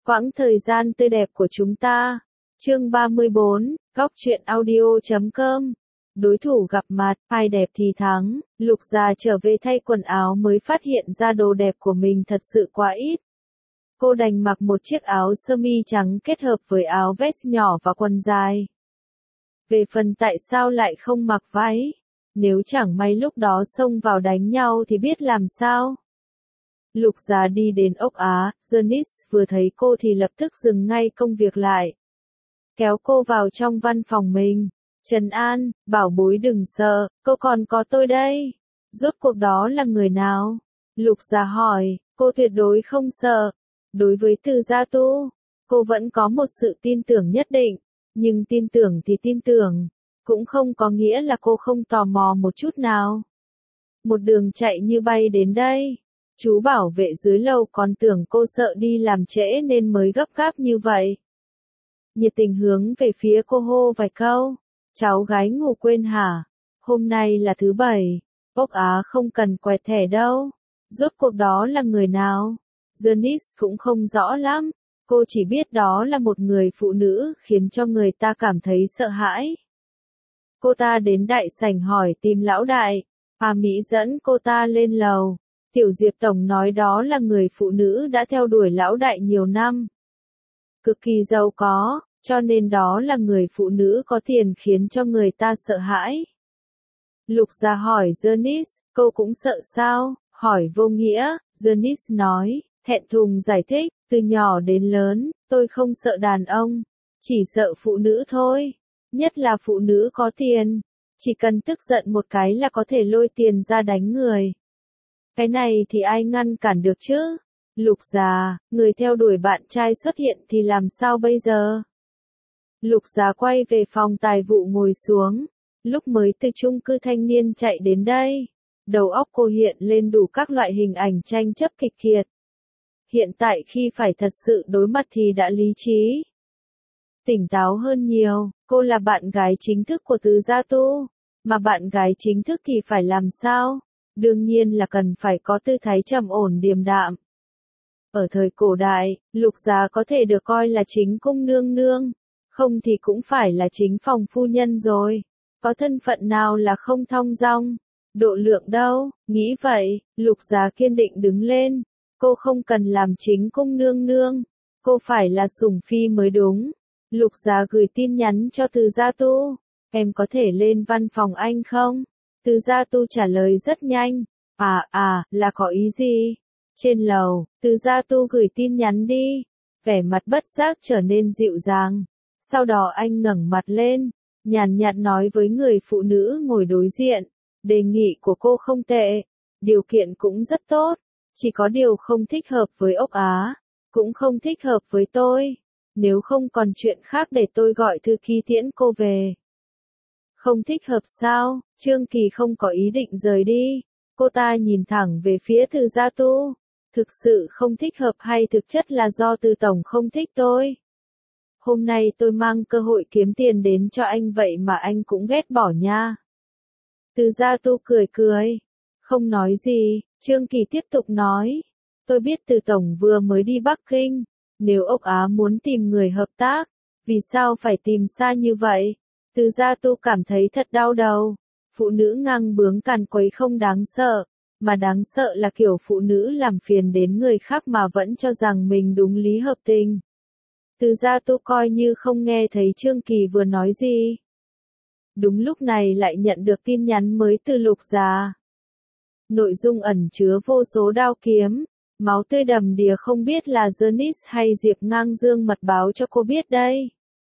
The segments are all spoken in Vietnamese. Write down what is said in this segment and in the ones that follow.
Quãng thời gian tươi đẹp của chúng ta. Chương 34, Góc truyện audio.com. Đối thủ gặp mặt, ai đẹp thì thắng. Lục Gia trở về thay quần áo mới phát hiện ra đồ đẹp của mình thật sự quá ít. Cô đành mặc một chiếc áo sơ mi trắng kết hợp với áo vest nhỏ và quần dài. Về phần tại sao lại không mặc váy? Nếu chẳng may lúc đó xông vào đánh nhau thì biết làm sao? Lục Gia đi đến ốc Á, Janice vừa thấy cô thì lập tức dừng ngay công việc lại. Kéo cô vào trong văn phòng mình. Trấn an, bảo bối đừng sợ, cô còn có tôi đây. Rốt cuộc đó là người nào? Lục Gia hỏi, cô tuyệt đối không sợ. Đối với Từ Gia Tu, cô vẫn có một sự tin tưởng nhất định. Nhưng tin tưởng thì tin tưởng, cũng không có nghĩa là cô không tò mò một chút nào. Một đường chạy như bay đến đây. Chú bảo vệ dưới lầu còn tưởng cô sợ đi làm trễ nên mới gấp gáp như vậy. Nhiệt tình hướng về phía cô hô vài câu. Cháu gái ngủ quên hả? Hôm nay là thứ bảy. Ốc Á không cần quẹt thẻ đâu. Rốt cuộc đó là người nào? Janice cũng không rõ lắm. Cô chỉ biết đó là một người phụ nữ khiến cho người ta cảm thấy sợ hãi. Cô ta đến đại sảnh hỏi tìm lão đại. A Mỹ dẫn cô ta lên lầu. Tiểu Diệp Tổng nói đó là người phụ nữ đã theo đuổi lão đại nhiều năm. Cực kỳ giàu có, cho nên đó là người phụ nữ có tiền khiến cho người ta sợ hãi. Lục Gia hỏi Janice, cô cũng sợ sao? Hỏi vô nghĩa, Janice nói, thẹn thùng giải thích, từ nhỏ đến lớn, tôi không sợ đàn ông, chỉ sợ phụ nữ thôi. Nhất là phụ nữ có tiền, chỉ cần tức giận một cái là có thể lôi tiền ra đánh người. Cái này thì ai ngăn cản được chứ? Lục Gia, người theo đuổi bạn trai xuất hiện thì làm sao bây giờ? Lục Gia quay về phòng tài vụ ngồi xuống. Lúc mới từ chung cư thanh niên chạy đến đây, đầu óc cô hiện lên đủ các loại hình ảnh tranh chấp kịch liệt. Hiện tại khi phải thật sự đối mặt thì đã lý trí, tỉnh táo hơn nhiều. Cô là bạn gái chính thức của Từ Gia Tu, mà bạn gái chính thức thì phải làm sao? Đương nhiên là cần phải có tư thái trầm ổn điềm đạm. Ở thời cổ đại, Lục Gia có thể được coi là chính cung nương nương, không thì cũng phải là chính phòng phu nhân rồi. Có thân phận nào là không thong dong, độ lượng đâu? Nghĩ vậy, Lục Gia kiên định đứng lên. Cô không cần làm chính cung nương nương, cô phải là sủng phi mới đúng. Lục Gia gửi tin nhắn cho Từ Gia Tu, em có thể lên văn phòng anh không? Từ Gia Tu trả lời rất nhanh, là có ý gì? Trên lầu, Từ Gia Tu gửi tin nhắn đi, vẻ mặt bất giác trở nên dịu dàng. Sau đó anh ngẩng mặt lên, nhàn nhạt nói với người phụ nữ ngồi đối diện, đề nghị của cô không tệ, điều kiện cũng rất tốt, chỉ có điều không thích hợp với Ốc Á, cũng không thích hợp với tôi. Nếu không còn chuyện khác để tôi gọi thư ký tiễn cô về. Không thích hợp sao? Trương Kỳ không có ý định rời đi. Cô ta nhìn thẳng về phía Từ Gia Tu. Thực sự không thích hợp hay thực chất là do Từ Tổng không thích tôi? Hôm nay tôi mang cơ hội kiếm tiền đến cho anh vậy mà anh cũng ghét bỏ nha. Từ Gia Tu cười cười. Không nói gì, Trương Kỳ tiếp tục nói. Tôi biết Từ Tổng vừa mới đi Bắc Kinh. Nếu Ốc Á muốn tìm người hợp tác, vì sao phải tìm xa như vậy? Từ Gia Tu cảm thấy thật đau đầu. Phụ nữ ngang bướng càn quấy không đáng sợ, mà đáng sợ là kiểu phụ nữ làm phiền đến người khác mà vẫn cho rằng mình đúng lý hợp tình. Từ Gia Tu coi như không nghe thấy Trương Kỳ vừa nói gì. Đúng lúc này lại nhận được tin nhắn mới từ Lục Gia. Nội dung ẩn chứa vô số đao kiếm, máu tươi đầm đìa, không biết là Janice hay Diệp Ngang Dương mật báo cho cô biết đây.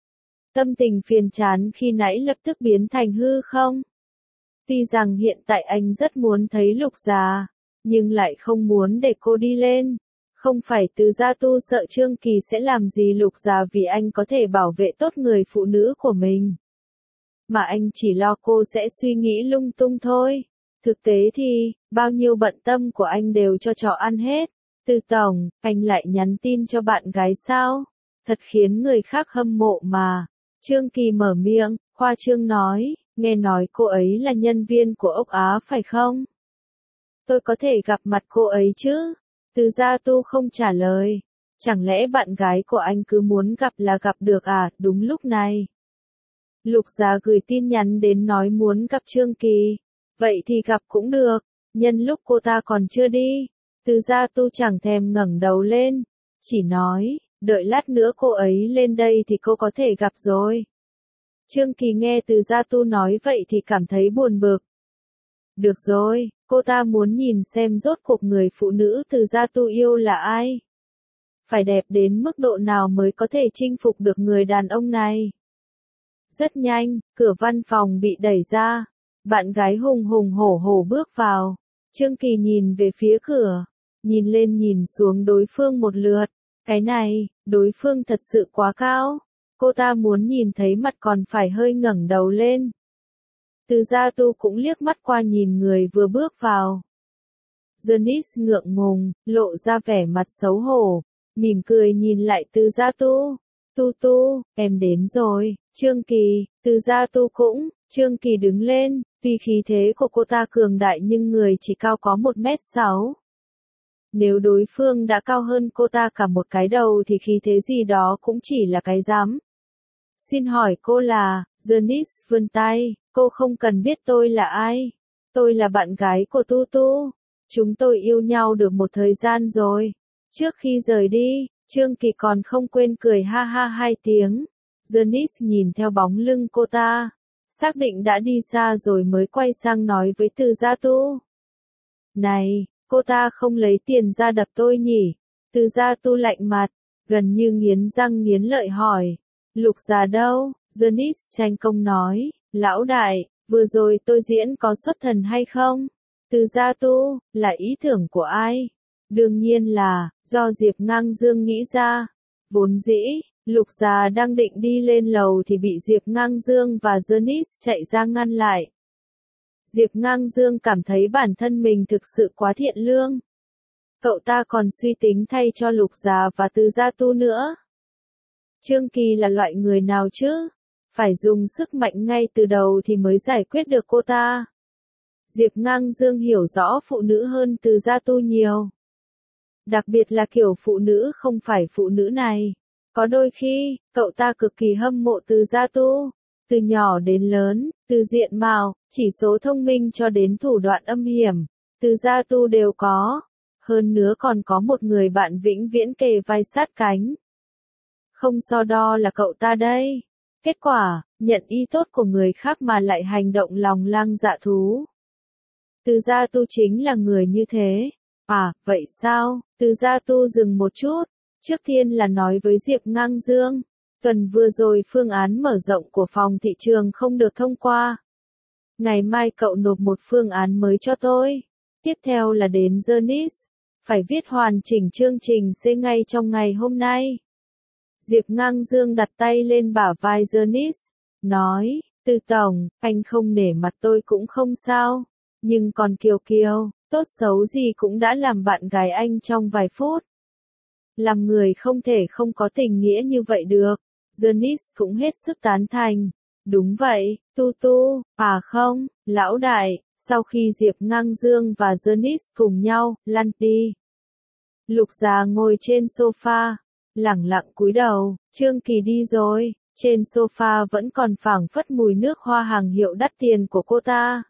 Tâm tình phiền chán khi nãy lập tức biến thành hư không. Tuy rằng hiện tại anh rất muốn thấy Lục Gia, nhưng lại không muốn để cô đi lên. Không phải Từ Gia Tu sợ Trương Kỳ sẽ làm gì Lục Gia vì anh có thể bảo vệ tốt người phụ nữ của mình. Mà anh chỉ lo cô sẽ suy nghĩ lung tung thôi. Thực tế thì, bao nhiêu bận tâm của anh đều cho chó ăn hết. Từ Tổng, anh lại nhắn tin cho bạn gái sao? Thật khiến người khác hâm mộ mà. Trương Kỳ mở miệng, khoa trương nói, nghe nói cô ấy là nhân viên của Ốc Á phải không? Tôi có thể gặp mặt cô ấy chứ? Từ Gia Tu không trả lời. Chẳng lẽ bạn gái của anh cứ muốn gặp là gặp được à? Đúng lúc này, Lục Gia gửi tin nhắn đến nói muốn gặp Trương Kỳ. Vậy thì gặp cũng được, nhân lúc cô ta còn chưa đi. Từ Gia Tu chẳng thèm ngẩng đầu lên, chỉ nói, đợi lát nữa cô ấy lên đây thì cô có thể gặp rồi. Trương Kỳ nghe Từ Gia Tu nói vậy thì cảm thấy buồn bực. Được rồi, cô ta muốn nhìn xem rốt cuộc người phụ nữ Từ Gia Tu yêu là ai. Phải đẹp đến mức độ nào mới có thể chinh phục được người đàn ông này. Rất nhanh, cửa văn phòng bị đẩy ra. Bạn gái hùng hùng hổ hổ bước vào. Trương Kỳ nhìn về phía cửa, nhìn lên nhìn xuống đối phương một lượt. Cái này, đối phương thật sự quá cao. Cô ta muốn nhìn thấy mặt còn phải hơi ngẩng đầu lên. Từ Gia Tu cũng liếc mắt qua nhìn người vừa bước vào. Janice ngượng ngùng, lộ ra vẻ mặt xấu hổ, mỉm cười nhìn lại Từ Gia Tu. Tu Tu, em đến rồi. Trương Kỳ, Từ Gia Tu cũng. Trương Kỳ đứng lên, tuy khí thế của cô ta cường đại nhưng người chỉ cao có 1m6. Nếu đối phương đã cao hơn cô ta cả một cái đầu thì khí thế gì đó cũng chỉ là cái rắm. Xin hỏi cô là, Janice vươn tay, cô không cần biết tôi là ai. Tôi là bạn gái của Tu Tu. Chúng tôi yêu nhau được một thời gian rồi. Trước khi rời đi, Trương Kỳ còn không quên cười ha ha 2 tiếng. Janice nhìn theo bóng lưng cô ta, xác định đã đi xa rồi mới quay sang nói với Từ Gia Tu. Này, cô ta không lấy tiền ra đập tôi nhỉ? Từ Gia Tu lạnh mặt, gần như nghiến răng nghiến lợi hỏi. Lục Gia đâu? Janice tranh công nói, lão đại, vừa rồi tôi diễn có xuất thần hay không? Từ Gia Tu, là ý tưởng của ai? Đương nhiên là, do Diệp Ngang Dương nghĩ ra. Vốn dĩ, Lục Gia đang định đi lên lầu thì bị Diệp Ngang Dương và Janice chạy ra ngăn lại. Diệp Ngang Dương cảm thấy bản thân mình thực sự quá thiện lương. Cậu ta còn suy tính thay cho Lục Gia và Từ Gia Tu nữa. Trương Kỳ là loại người nào chứ? Phải dùng sức mạnh ngay từ đầu thì mới giải quyết được cô ta. Diệp Ngang Dương hiểu rõ phụ nữ hơn Từ Gia Tu nhiều. Đặc biệt là kiểu phụ nữ không phải phụ nữ này. Có đôi khi, cậu ta cực kỳ hâm mộ Từ Gia Tu. Từ nhỏ đến lớn, từ diện mạo, chỉ số thông minh cho đến thủ đoạn âm hiểm, Từ Gia Tu đều có. Hơn nữa còn có một người bạn vĩnh viễn kề vai sát cánh. Không so đo là cậu ta đây. Kết quả, nhận ý tốt của người khác mà lại hành động lòng lang dạ thú. Từ Gia Tu chính là người như thế. À, vậy sao? Từ Gia Tu dừng một chút. Trước tiên là nói với Diệp Ngang Dương. Tuần vừa rồi phương án mở rộng của phòng thị trường không được thông qua. Ngày mai cậu nộp một phương án mới cho tôi. Tiếp theo là đến Janice. Phải viết hoàn chỉnh chương trình C ngay trong ngày hôm nay. Diệp Ngang Dương đặt tay lên bả vai Janice. Nói, Từ Tổng, anh không nể mặt tôi cũng không sao. Nhưng còn Kiều Kiều, tốt xấu gì cũng đã làm bạn gái anh trong vài phút. Làm người không thể không có tình nghĩa như vậy được. Janice cũng hết sức tán thành. Đúng vậy, Tu Tu, à không, lão đại. Sau khi Diệp Ngang Dương và Janice cùng nhau, lăn đi. Lục Gia ngồi trên sofa, lẳng lặng cúi đầu. Trương Kỳ đi rồi. Trên sofa vẫn còn phảng phất mùi nước hoa hàng hiệu đắt tiền của cô ta.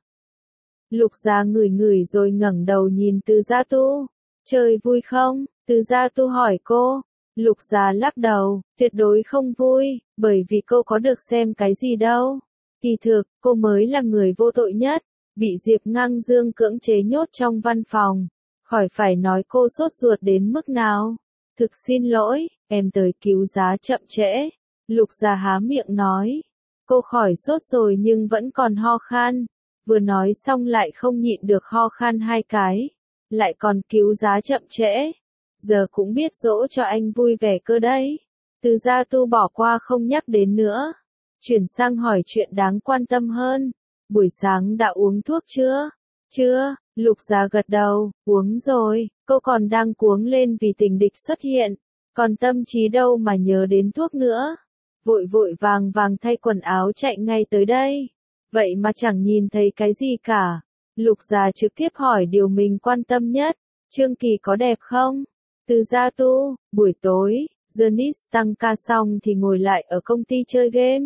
Lục Gia ngửi ngửi rồi ngẩng đầu nhìn Từ Gia Tu. Chơi vui không? Từ Gia Tu hỏi cô. Lục Gia lắc đầu, tuyệt đối không vui, bởi vì cô có được xem cái gì đâu. Kỳ thực, cô mới là người vô tội nhất, bị Diệp Ngang Dương cưỡng chế nhốt trong văn phòng. Khỏi phải nói cô sốt ruột đến mức nào. Thực xin lỗi, em tới cứu giá chậm trễ. Lục Gia há miệng nói. Cô khỏi sốt rồi nhưng vẫn còn ho khan. Vừa nói xong lại không nhịn được ho khan 2 cái. Lại còn cứu giá chậm trễ. Giờ cũng biết dỗ cho anh vui vẻ cơ đấy. Từ Gia Tu bỏ qua không nhắc đến nữa. Chuyển sang hỏi chuyện đáng quan tâm hơn. Buổi sáng đã uống thuốc chưa? Chưa, Lục Gia gật đầu, uống rồi. Cô còn đang cuống lên vì tình địch xuất hiện. Còn tâm trí đâu mà nhớ đến thuốc nữa. Vội vội vàng vàng thay quần áo chạy ngay tới đây. Vậy mà chẳng nhìn thấy cái gì cả. Lục Gia trực tiếp hỏi điều mình quan tâm nhất. Trương Kỳ có đẹp không? Từ Gia Tu, buổi tối, Janice tăng ca xong thì ngồi lại ở công ty chơi game.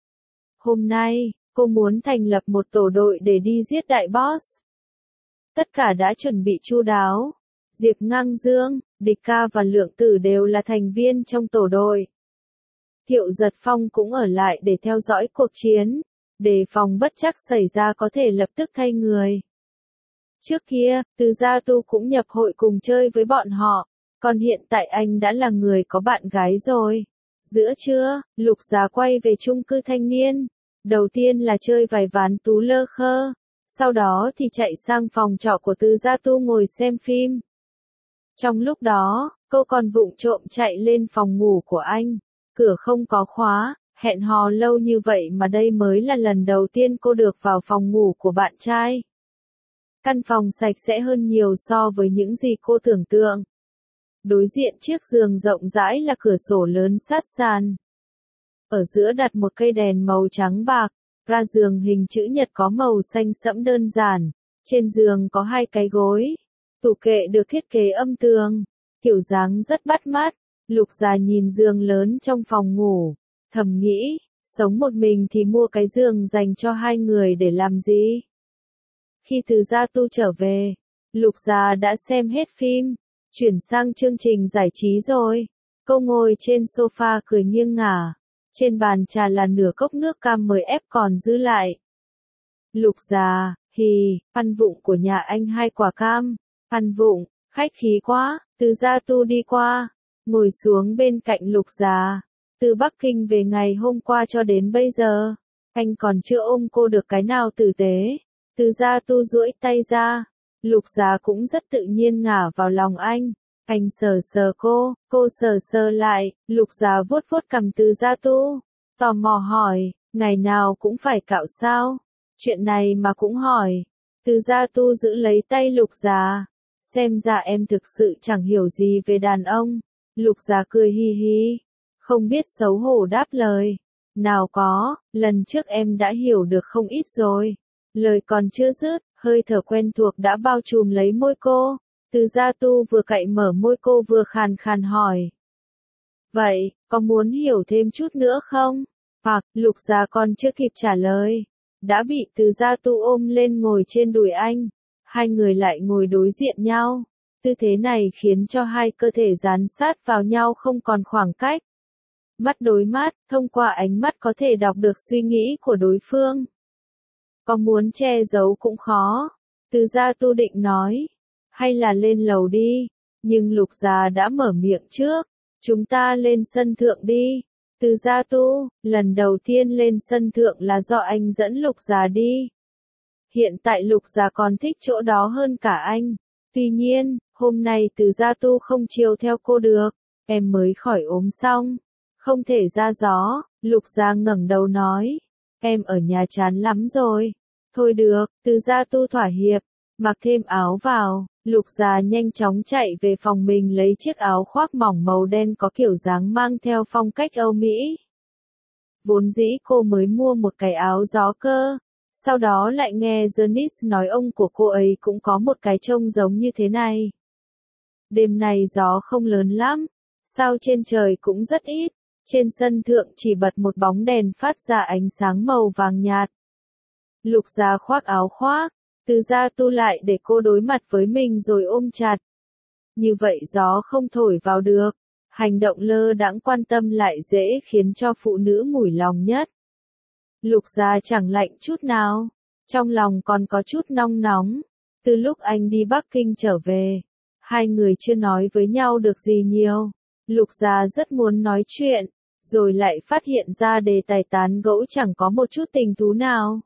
Hôm nay, cô muốn thành lập một tổ đội để đi giết đại boss. Tất cả đã chuẩn bị chu đáo. Diệp Ngang Dương, Địch Ca và Lượng Tử đều là thành viên trong tổ đội. Thiệu Giật Phong cũng ở lại để theo dõi cuộc chiến, đề phòng bất trắc xảy ra có thể lập tức thay người. Trước kia, Từ Gia Tu cũng nhập hội cùng chơi với bọn họ, còn hiện tại anh đã là người có bạn gái rồi. Giữa trưa, Lục Giá quay về chung cư thanh niên. Đầu tiên là chơi vài ván tú lơ khơ, sau đó thì chạy sang phòng trọ của Từ Gia Tu ngồi xem phim. Trong lúc đó, cô còn vụng trộm chạy lên phòng ngủ của anh. Cửa không có khóa, hẹn hò lâu như vậy mà đây mới là lần đầu tiên cô được vào phòng ngủ của bạn trai. Căn phòng sạch sẽ hơn nhiều so với những gì cô tưởng tượng. Đối diện chiếc giường rộng rãi là cửa sổ lớn sát sàn. Ở giữa đặt một cây đèn màu trắng bạc, ra giường hình chữ nhật có màu xanh sẫm đơn giản. Trên giường có 2 cái gối. Tủ kệ được thiết kế âm tường, kiểu dáng rất bắt mắt. Lục Giá nhìn giường lớn trong phòng ngủ, thầm nghĩ, sống một mình thì mua cái giường dành cho 2 người để làm gì? Khi Từ Gia Tu trở về, Lục Giá đã xem hết phim, chuyển sang chương trình giải trí rồi. Cô ngồi trên sofa cười nghiêng ngả, trên bàn trà là nửa cốc nước cam mới ép còn dư lại. Lục Giá, hì, ăn vụng của nhà anh 2 quả cam, ăn vụng, khách khí quá. Từ Gia Tu đi qua, ngồi xuống bên cạnh Lục Giá. Từ Bắc Kinh về ngày hôm qua cho đến bây giờ, anh còn chưa ôm cô được cái nào tử tế. Từ Gia Tu duỗi tay ra, Lục Giá cũng rất tự nhiên ngả vào lòng anh. Anh sờ sờ cô sờ sờ lại. Lục Giá vuốt vuốt cằm Từ Gia Tu, tò mò hỏi, ngày nào cũng phải cạo sao? Chuyện này mà cũng hỏi. Từ Gia Tu giữ lấy tay Lục Giá, xem ra em thực sự chẳng hiểu gì về đàn ông. Lục Giá cười hi hi, không biết xấu hổ đáp lời, nào có, lần trước em đã hiểu được không ít rồi. Lời còn chưa dứt, hơi thở quen thuộc đã bao trùm lấy môi cô. Từ Gia Tu vừa cạy mở môi cô vừa khàn khàn hỏi. Vậy, có muốn hiểu thêm chút nữa không? Hoặc, Lục Giá còn chưa kịp trả lời, đã bị Từ Gia Tu ôm lên ngồi trên đùi anh. 2 người lại ngồi đối diện nhau. Tư thế này khiến cho 2 cơ thể dán sát vào nhau không còn khoảng cách. Mắt đối mắt, thông qua ánh mắt có thể đọc được suy nghĩ của đối phương. Có muốn che giấu cũng khó. Từ Gia Tu định nói, hay là lên lầu đi, nhưng Lục Giá đã mở miệng trước, chúng ta lên sân thượng đi. Từ Gia Tu, lần đầu tiên lên sân thượng là do anh dẫn Lục Giá đi. Hiện tại Lục Giá còn thích chỗ đó hơn cả anh. Tuy nhiên, hôm nay Từ Gia Tu không chiều theo cô được, em mới khỏi ốm xong, không thể ra gió. Lục Giá ngẩng đầu nói, em ở nhà chán lắm rồi. Thôi được, Từ Gia Tu thỏa hiệp, mặc thêm áo vào. Lục Giá nhanh chóng chạy về phòng mình lấy chiếc áo khoác mỏng màu đen có kiểu dáng mang theo phong cách Âu Mỹ. Vốn dĩ cô mới mua một cái áo gió cơ, sau đó lại nghe Janice nói ông của cô ấy cũng có một cái trông giống như thế này. Đêm này gió không lớn lắm, sao trên trời cũng rất ít, trên sân thượng chỉ bật một bóng đèn phát ra ánh sáng màu vàng nhạt. Lục Giá khoác áo khoác, Từ Gia Tu lại để cô đối mặt với mình rồi ôm chặt. Như vậy gió không thổi vào được, hành động lơ đãng quan tâm lại dễ khiến cho phụ nữ mủi lòng nhất. Lục Giá chẳng lạnh chút nào, trong lòng còn có chút nong nóng. Từ lúc anh đi Bắc Kinh trở về, 2 người chưa nói với nhau được gì nhiều. Lục Giá rất muốn nói chuyện, rồi lại phát hiện ra đề tài tán gẫu chẳng có một chút tình thú nào.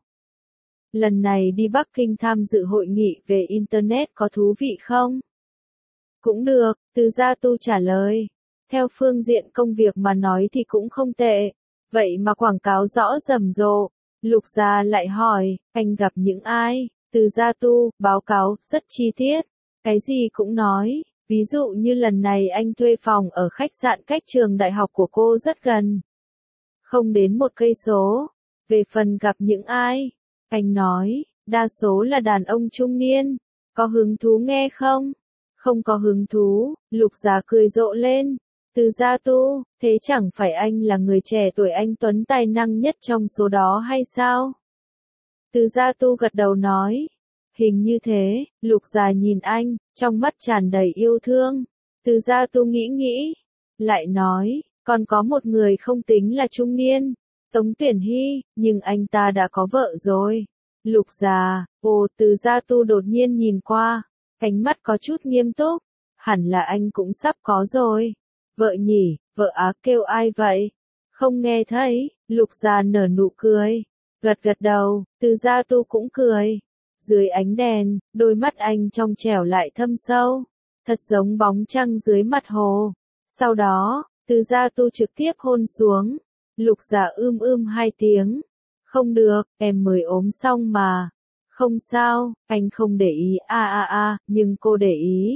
Lần này đi Bắc Kinh tham dự hội nghị về Internet có thú vị không? Cũng được, Từ Gia Tu trả lời. Theo phương diện công việc mà nói thì cũng không tệ. Vậy mà quảng cáo rõ rầm rộ. Lục Giá lại hỏi, anh gặp những ai? Từ Gia Tu, báo cáo, rất chi tiết. Cái gì cũng nói. Ví dụ như lần này anh thuê phòng ở khách sạn cách trường đại học của cô rất gần. Không đến 1 cây số. Về phần gặp những ai? Anh nói, đa số là đàn ông trung niên. Có hứng thú nghe không? Không có hứng thú, Lục Gia cười rộ lên. Từ Gia Tu, thế chẳng phải anh là người trẻ tuổi anh tuấn tài năng nhất trong số đó hay sao? Từ Gia Tu gật đầu nói. Hình như thế, Lục Gia nhìn anh, trong mắt tràn đầy yêu thương. Từ Gia Tu nghĩ nghĩ, lại nói, còn có một người không tính là trung niên, Tống Tuyển Hy, nhưng anh ta đã có vợ rồi. Lục Gia, Từ Gia Tu đột nhiên nhìn qua, ánh mắt có chút nghiêm túc, hẳn là anh cũng sắp có rồi. Vợ nhỉ, vợ á, kêu ai vậy? Không nghe thấy, Lục Gia nở nụ cười, gật gật đầu, Từ Gia Tu cũng cười. Dưới ánh đèn, đôi mắt anh trong trẻo lại thâm sâu, thật giống bóng trăng dưới mặt hồ. Sau đó, Từ Gia Tu trực tiếp hôn xuống. Lục Gia hai tiếng. Không được, em mới ốm xong mà. Không sao, anh không để ý nhưng cô để ý.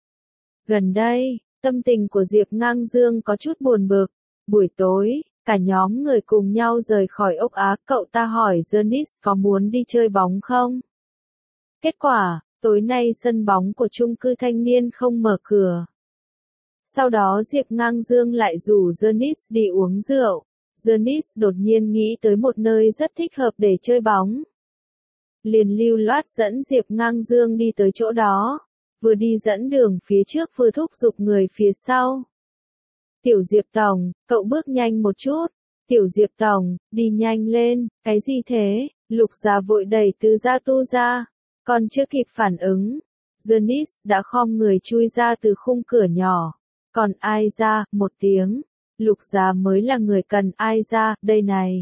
Gần đây, tâm tình của Diệp Ngang Dương có chút buồn bực. Buổi tối, cả nhóm người cùng nhau rời khỏi ốc Á, cậu ta hỏi Janice có muốn đi chơi bóng không? Kết quả, tối nay sân bóng của chung cư thanh niên không mở cửa. Sau đó Diệp Ngang Dương lại rủ Janice đi uống rượu. Janice đột nhiên nghĩ tới một nơi rất thích hợp để chơi bóng. Liền lưu loát dẫn Diệp Ngang Dương đi tới chỗ đó. Vừa đi dẫn đường phía trước vừa thúc giục người phía sau. Tiểu Diệp Tổng, cậu bước nhanh một chút. Tiểu Diệp Tổng, đi nhanh lên, cái gì thế? Lục Gia vội đẩy Từ Gia Tu ra. Còn chưa kịp phản ứng, Janice đã khom người chui ra từ khung cửa nhỏ. Còn ai ra, một tiếng. Lục Gia mới là người cần ai ra, đây này.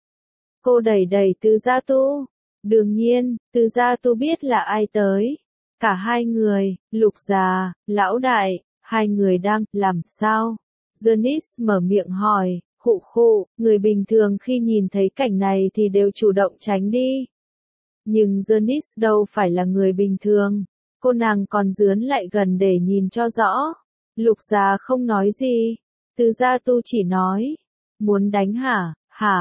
Cô đẩy Từ Gia Tu. Đương nhiên, Từ Gia Tu biết là ai tới. Cả hai người, Lục Gia, Lão Đại, hai người đang làm sao? Janice mở miệng hỏi, khụ, người bình thường khi nhìn thấy cảnh này thì đều chủ động tránh đi. Nhưng Janice đâu phải là người bình thường. Cô nàng còn dướn lại gần để nhìn cho rõ. Lục Gia không nói gì. Từ Gia Tu chỉ nói. Muốn đánh hả?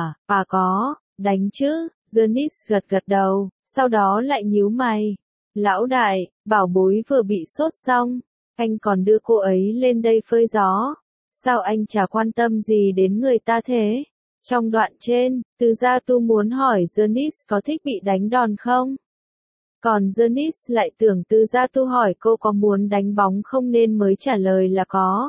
Có, đánh chứ. Janice gật gật đầu, sau đó lại nhíu mày. Lão đại, bảo bối vừa bị sốt xong. Anh còn đưa cô ấy lên đây phơi gió. Sao anh chả quan tâm gì đến người ta thế? Trong đoạn trên, Từ Gia Tu muốn hỏi Janice có thích bị đánh đòn không? Còn Janice lại tưởng Từ Gia Tu hỏi cô có muốn đánh bóng không nên mới trả lời là có.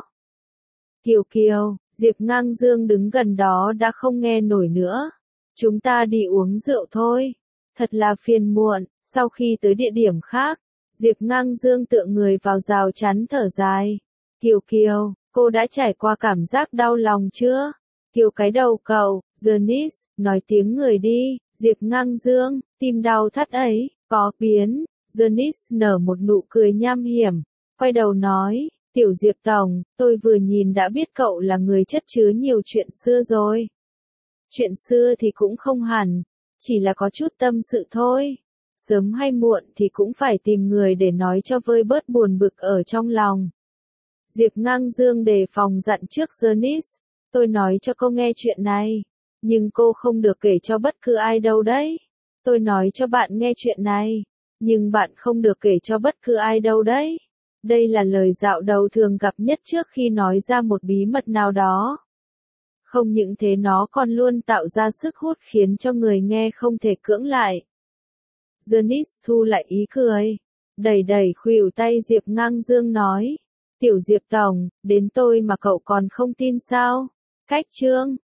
Kiều, Diệp Ngang Dương đứng gần đó đã không nghe nổi nữa. Chúng ta đi uống rượu thôi. Thật là phiền muộn, sau khi tới địa điểm khác, Diệp Ngang Dương tựa người vào rào chắn thở dài. Kiều, cô đã trải qua cảm giác đau lòng chưa? Kiều cái đầu cậu, Janice, nói tiếng người đi, Diệp Ngang Dương, tim đau thắt ấy, có biến. Janice nở một nụ cười nham hiểm, quay đầu nói, Tiểu Diệp Tổng, tôi vừa nhìn đã biết cậu là người chất chứa nhiều chuyện xưa rồi. Chuyện xưa thì cũng không hẳn, chỉ là có chút tâm sự thôi. Sớm hay muộn thì cũng phải tìm người để nói cho vơi bớt buồn bực ở trong lòng. Diệp Ngang Dương đề phòng dặn trước Janice, tôi nói cho cô nghe chuyện này, nhưng cô không được kể cho bất cứ ai đâu đấy. Tôi nói cho bạn nghe chuyện này, nhưng bạn không được kể cho bất cứ ai đâu đấy. Đây là lời dạo đầu thường gặp nhất trước khi nói ra một bí mật nào đó. Không những thế nó còn luôn tạo ra sức hút khiến cho người nghe không thể cưỡng lại. Janice thu lại ý cười, đẩy khuỷu tay Diệp Ngang Dương nói, Tiểu Diệp Tổng, đến tôi mà cậu còn không tin sao? Cách chương